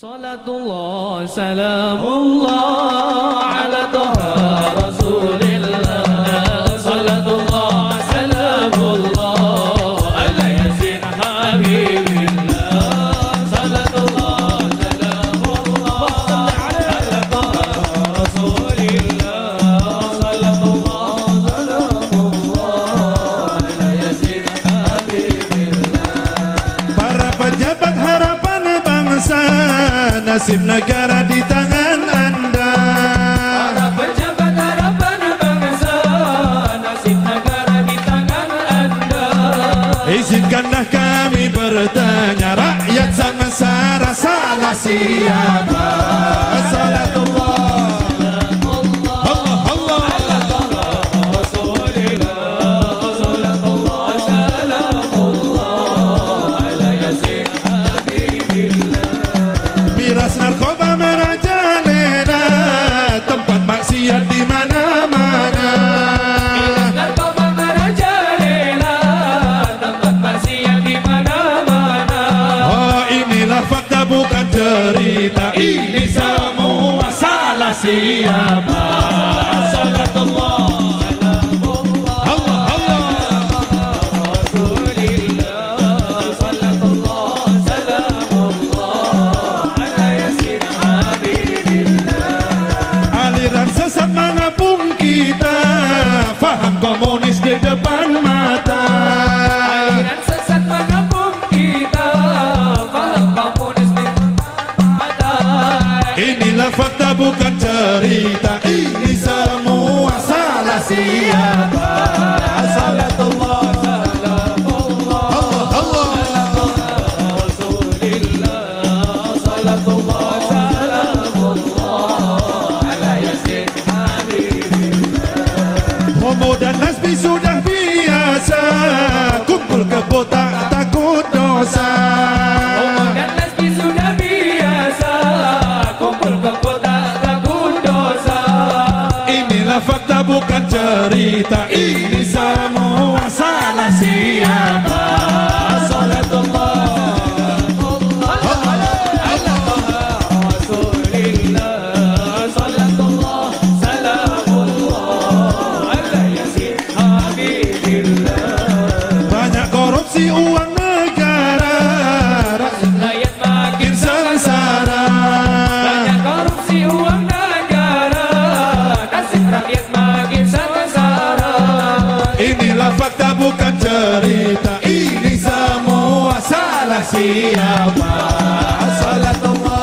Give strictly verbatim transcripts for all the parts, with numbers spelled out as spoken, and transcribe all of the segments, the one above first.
Salatullah, salamullah ala taha rasulillah. Salatullah, salamullah ala yasin habibillah. Salatullah, salamullah ala taha rasulillah. Salatullah, salamullah ala yasin habibillah. Para pejabat harapan bangsa, nasib negara di tangan Anda. Para pejabat harapan bangsa, nasib negara di tangan Anda. Izinkanlah kami bertanya, rakyat sengsara salah siapa? Salatullah, Allah, Allah, miras narkoba merajalela, tempat maksiat di mana-mana. narkoba merajalela, tempat maksiat di mana-mana. Oh, inilah fakta bukan cerita, ini semua salah siapa? Salatullah, Allah, Allah. Aliran sesat mengepung kita, faham komunis di depan mata. Aliran sesat mengepung kita, faham komunis di mata. Inilah fakta bukan cerita, ini semua salah siapa? Salatullah, Allah, Allah. Homo dan lesbi sudah biasa, kumpul kebo tak takut dosa. Homo dan lesbi sudah biasa, kumpul ke kota takut dosa. Inilah fakta bukan cerita, ini semua salah siapa? Salatullah, banyak korupsi uang negara, rakyat makin sengsara. banyak korupsi uang negara, nasib rakyat makin sengsara. Inilah fakta bukan cerita, ini semua salah siapa? Salatullah,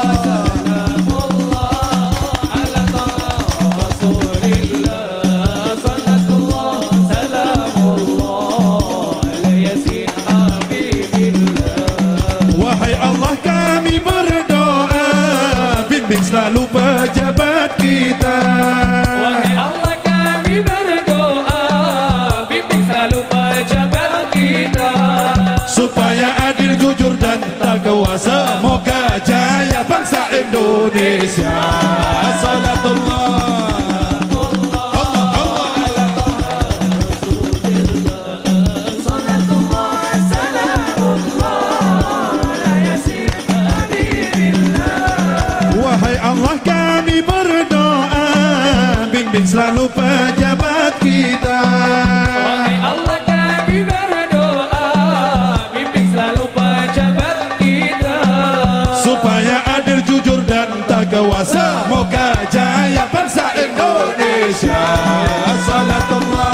wahai Allah kami berdoa, bimbing selalu pejabat kita. Wahai Allah kami berdoa, bimbing selalu pejabat kita. Supaya adil, jujur dan takwa, semoga jaya bangsa Indonesia. Salatullah, Allah, Allah. Wahai Allah kami berdoa, bimbing selalu pejabat kita. Wahai Allah kami berdoa, bimbing selalu pejabat kita. Supaya adil, jujur dan takwa, semoga jaya bangsa Indonesia. Salatullah,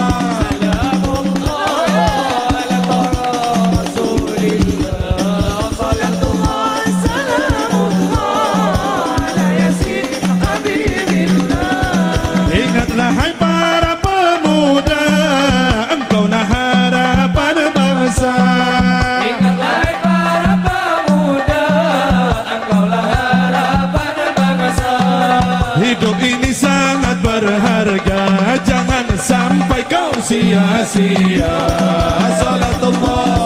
ingatlah hai para pemuda, engkaulah harapan bangsa. Ingatlah para pemuda, engkaulah harapan bangsa. Hidup ini sangat berharga, jangan sampai kau sia-sia. Salatullah,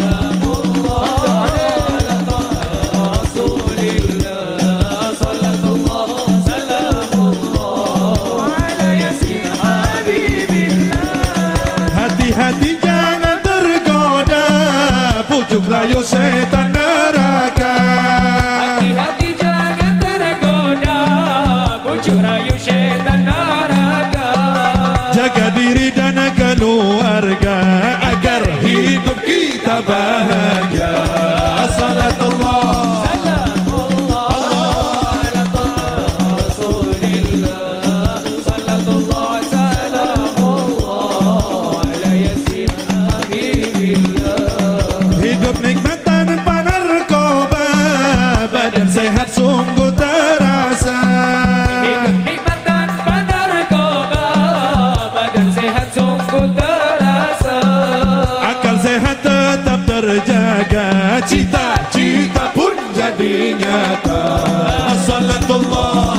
hati-hati jangan tergoda, pujuk rayu setan neraka. Hati-hati jangan bahagia. Salatullah sehat sungguh terasa. Hidup nikmat tanpa narkoba, badan sehat sungguh terasa. Akal sehat tetap terjaga, cita-cita pun jadi nyata. Salatullah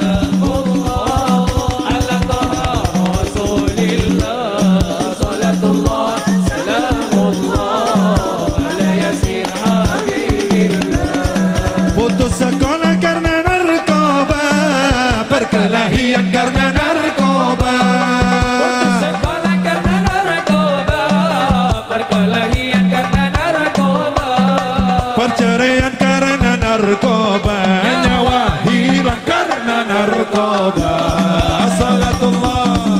ala taha Rasulillah, salatullah salamullah ala yasin habibillah. putus sekolah karena narkoba, perkelahian karena narkoba, Putus sekolah karena narkoba, perkelahian karena narkoba, perceraian karena narkoba, nyawa hilang karena narkoba. Salatullah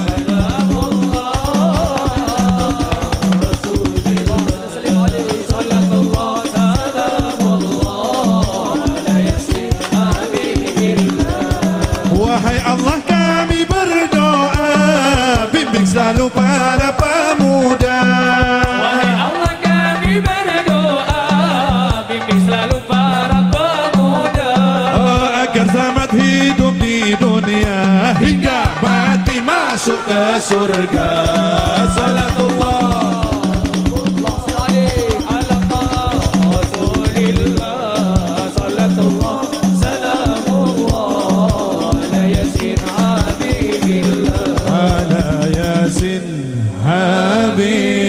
wahai Allah kami berdoa, bimbing selalu para pemuda. Wahai Allah kami berdoa, bimbing selalu para pemuda, Oh, agar selamat hidup di dunia hingga mati masuk ke surga. Salatullah ala taha Rasulillah, salatullah salamullah ala yasin habibillah. ala Yasin Habib